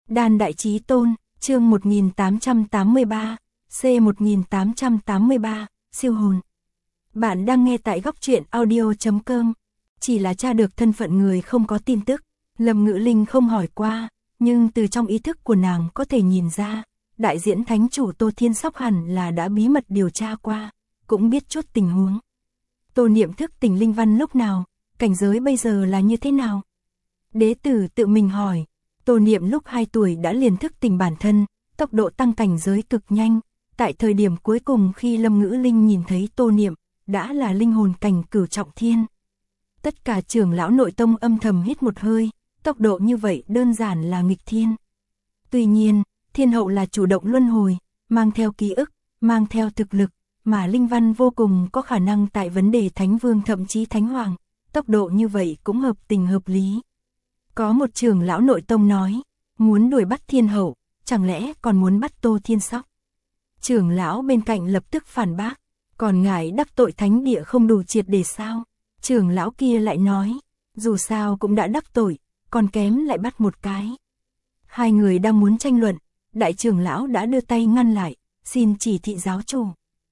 Đan Đại Chí Tôn, chương 1883, C1883, siêu hồn. Bạn đang nghe tại góc truyện audio.com. Chỉ là tra được thân phận người không có tin tức, Lâm Ngữ Linh không hỏi qua, nhưng từ trong ý thức của nàng có thể nhìn ra, đại diễn thánh chủ Tô Thiên Sóc hẳn là đã bí mật điều tra qua, cũng biết chút tình huống. Tô Niệm thức tỉnh linh văn lúc nào, cảnh giới bây giờ là như thế nào? Đế tử tự mình hỏi. Tô Niệm lúc 2 tuổi đã liền thức tỉnh bản thân, tốc độ tăng cảnh giới cực nhanh. Tại thời điểm cuối cùng khi Lâm Ngữ Linh nhìn thấy Tô Niệm, đã là linh hồn cảnh cửu trọng thiên. Tất cả trưởng lão nội tông âm thầm hít một hơi, tốc độ như vậy đơn giản là nghịch thiên. Tuy nhiên, thiên hậu là chủ động luân hồi, mang theo ký ức, mang theo thực lực, mà linh văn vô cùng có khả năng tại vấn đề thánh vương thậm chí thánh hoàng, tốc độ như vậy cũng hợp tình hợp lý. Có một trưởng lão nội tông nói, muốn đuổi bắt thiên hậu, chẳng lẽ còn muốn bắt Tô Thiên Sóc? Trưởng lão bên cạnh lập tức phản bác, còn ngài đắc tội thánh địa không đủ triệt để sao? Trưởng lão kia lại nói, dù sao cũng đã đắc tội, còn kém lại bắt một cái. Hai người đang muốn tranh luận, đại trưởng lão đã đưa tay ngăn lại, xin chỉ thị giáo chủ.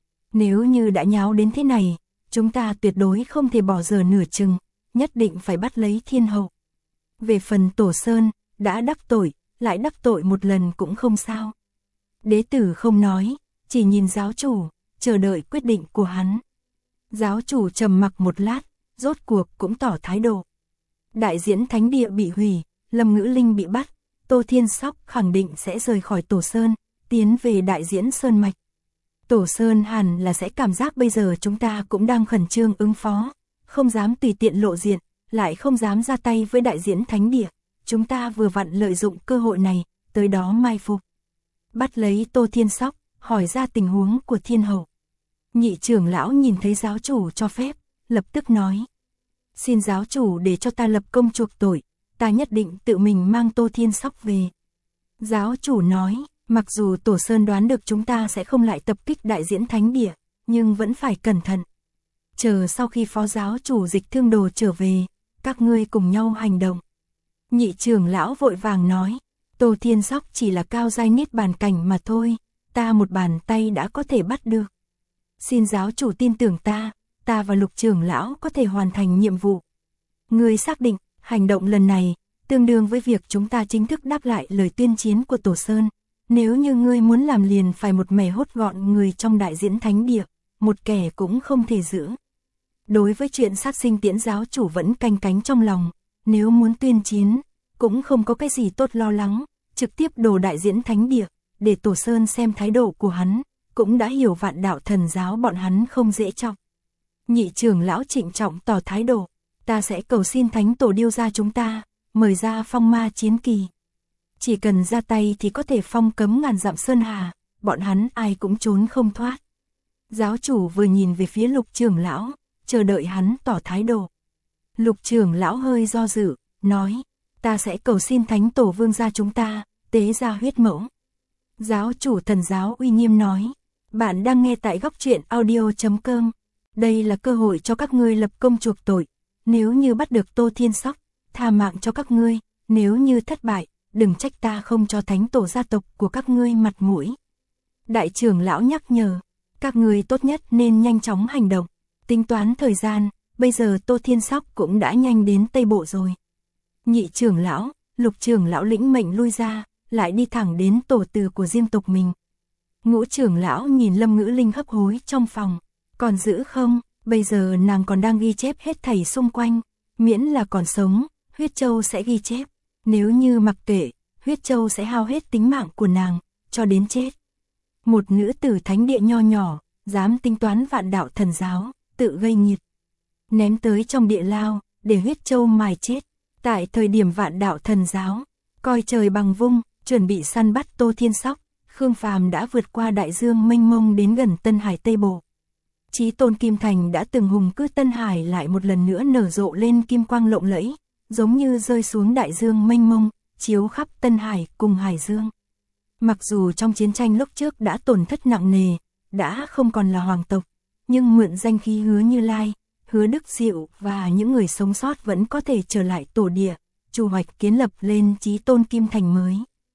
Nếu như đã nháo đến thế này, chúng ta tuyệt đối không thể bỏ giờ nửa chừng, nhất định phải bắt lấy thiên hậu. Về phần Tổ Sơn, đã đắc tội, lại đắc tội một lần cũng không sao. Đế tử không nói, chỉ nhìn giáo chủ, chờ đợi quyết định của hắn. Giáo chủ trầm mặc một lát, rốt cuộc cũng tỏ thái độ. Đại diễn thánh địa bị hủy, Lâm Ngữ Linh bị bắt, Tô Thiên Sóc khẳng định sẽ rời khỏi Tổ Sơn, tiến về đại diễn Sơn Mạch. Tổ Sơn hẳn là sẽ cảm giác bây giờ chúng ta cũng đang khẩn trương ứng phó, không dám tùy tiện lộ diện, lại không dám ra tay với đại diễn thánh địa. Chúng ta vừa vặn lợi dụng cơ hội này, tới đó mai phục. Bắt lấy Tô Thiên Sóc, hỏi ra tình huống của thiên hậu. Nhị trưởng lão nhìn thấy giáo chủ cho phép, lập tức nói. Xin giáo chủ để cho ta lập công chuộc tội, ta nhất định tự mình mang Tô Thiên Sóc về. Giáo chủ nói, mặc dù Tổ Sơn đoán được chúng ta sẽ không lại tập kích đại diễn thánh địa, nhưng vẫn phải cẩn thận. Chờ sau khi phó giáo chủ Dịch Thương Đồ trở về, các ngươi cùng nhau hành động. Nhị trưởng lão vội vàng nói, Tô Thiên Sóc chỉ là cao giai niết bàn cảnh mà thôi, ta một bàn tay đã có thể bắt được. Xin giáo chủ tin tưởng ta và Lục trưởng lão có thể hoàn thành nhiệm vụ. Ngươi xác định, hành động lần này, tương đương với việc chúng ta chính thức đáp lại lời tuyên chiến của Tổ Sơn. Nếu như ngươi muốn làm liền phải một mẻ hốt gọn người trong đại diễn thánh địa, một kẻ cũng không thể giữ. Đối với chuyện sát sinh tiễn giáo chủ vẫn canh cánh trong lòng, nếu muốn tuyên chiến, cũng không có cái gì tốt lo lắng, trực tiếp đổ đại diễn thánh địa, để Tổ Sơn xem thái độ của hắn, cũng đã hiểu Vạn Đạo Thần giáo bọn hắn không dễ trọng. Nhị trưởng lão trịnh trọng tỏ thái độ, ta sẽ cầu xin thánh tổ điêu ra chúng ta, mời ra phong ma chiến kỳ. Chỉ cần ra tay thì có thể phong cấm ngàn dặm sơn hà, bọn hắn ai cũng trốn không thoát. Giáo chủ vừa nhìn về phía Lục trưởng lão, chờ đợi hắn tỏ thái độ. Lục trưởng lão hơi do dự, nói, ta sẽ cầu xin thánh tổ vương gia chúng ta, tế ra huyết mẫu. Giáo chủ Thần giáo uy nghiêm nói, bạn đang nghe tại góc truyện audio.com. Đây là cơ hội cho các ngươi lập công chuộc tội, nếu như bắt được Tô Thiên Sóc, tha mạng cho các ngươi, nếu như thất bại, đừng trách ta không cho thánh tổ gia tộc của các ngươi mặt mũi. Đại trưởng lão nhắc nhở, các ngươi tốt nhất nên nhanh chóng hành động, tính toán thời gian, bây giờ Tô Thiên Sóc cũng đã nhanh đến Tây Bộ rồi. Nhị trưởng lão, Lục trưởng lão lĩnh mệnh lui ra, lại đi thẳng đến tổ từ của riêng tộc mình. Ngũ trưởng lão nhìn Lâm Ngữ Linh hấp hối trong phòng, còn giữ không, bây giờ nàng còn đang ghi chép hết thảy xung quanh, miễn là còn sống, huyết châu sẽ ghi chép, nếu như mặc kệ, huyết châu sẽ hao hết tính mạng của nàng, cho đến chết. Một nữ tử thánh địa nho nhỏ, dám tính toán Vạn Đạo Thần giáo, tự gây nghiệt. Ném tới trong địa lao, để huyết châu mài chết. Tại thời điểm Vạn Đạo Thần giáo, coi trời bằng vung, chuẩn bị săn bắt Tô Thiên Sóc, Khương Phàm đã vượt qua đại dương mênh mông đến gần Tân Hải Tây Bộ. Chí Tôn Kim Thành đã từng hùng cứ Tân Hải lại một lần nữa nở rộ lên kim quang lộng lẫy, giống như rơi xuống đại dương mênh mông, chiếu khắp Tân Hải cùng Hải Dương. Mặc dù trong chiến tranh lúc trước đã tổn thất nặng nề, đã không còn là hoàng tộc, nhưng mượn danh khí Hứa Như Lai, Hứa Đức Diệu và những người sống sót vẫn có thể trở lại tổ địa, chủ hoạch kiến lập lên Chí Tôn Kim Thành mới.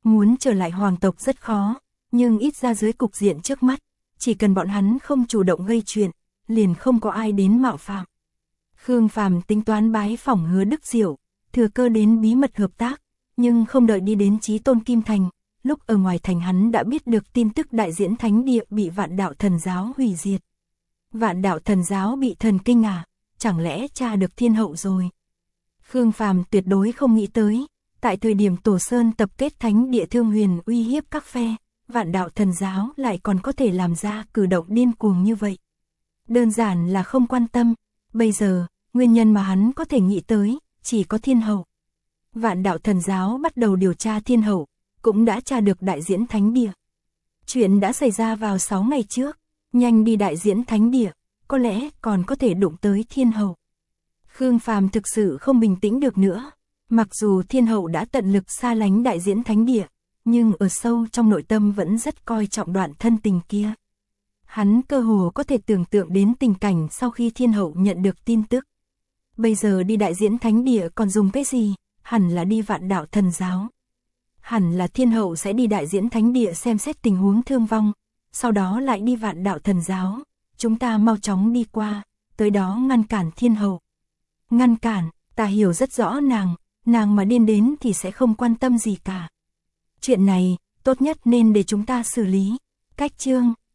Muốn trở lại hoàng tộc rất khó, nhưng ít ra dưới cục diện trước mắt, chỉ cần bọn hắn không chủ động gây chuyện, liền không có ai đến mạo phạm. Khương Phàm tính toán bái phỏng Hứa Đức Diệu, thừa cơ đến bí mật hợp tác, nhưng không đợi đi đến Chí Tôn Kim Thành, lúc ở ngoài thành hắn đã biết được tin tức đại diễn thánh địa bị Vạn Đạo Thần Giáo hủy diệt. Vạn Đạo Thần Giáo bị thần kinh à, chẳng lẽ tra được thiên hậu rồi? Khương Phàm tuyệt đối không nghĩ tới, tại thời điểm Tổ Sơn tập kết thánh địa Thương Huyền uy hiếp các phe, Vạn Đạo Thần Giáo lại còn có thể làm ra cử động điên cuồng như vậy. Đơn giản là không quan tâm, bây giờ, nguyên nhân mà hắn có thể nghĩ tới, chỉ có thiên hậu. Vạn Đạo Thần Giáo bắt đầu điều tra thiên hậu, cũng đã tra được đại diễn thánh địa. Chuyện đã xảy ra vào 6 ngày trước, nhanh đi đại diễn thánh địa, có lẽ còn có thể đụng tới thiên hậu. Khương Phàm thực sự không bình tĩnh được nữa, mặc dù thiên hậu đã tận lực xa lánh đại diễn thánh địa, nhưng ở sâu trong nội tâm vẫn rất coi trọng đoạn thân tình kia. Hắn cơ hồ có thể tưởng tượng đến tình cảnh sau khi thiên hậu nhận được tin tức. Bây giờ đi đại diễn thánh địa còn dùng cái gì, hẳn là đi Vạn Đạo Thần Giáo. Hẳn là thiên hậu sẽ đi đại diễn thánh địa xem xét tình huống thương vong, sau đó lại đi Vạn Đạo Thần Giáo, chúng ta mau chóng đi qua, tới đó ngăn cản thiên hậu. Ngăn cản, ta hiểu rất rõ nàng mà điên đến thì sẽ không quan tâm gì cả. Chuyện này, tốt nhất nên để chúng ta xử lý. Cách chương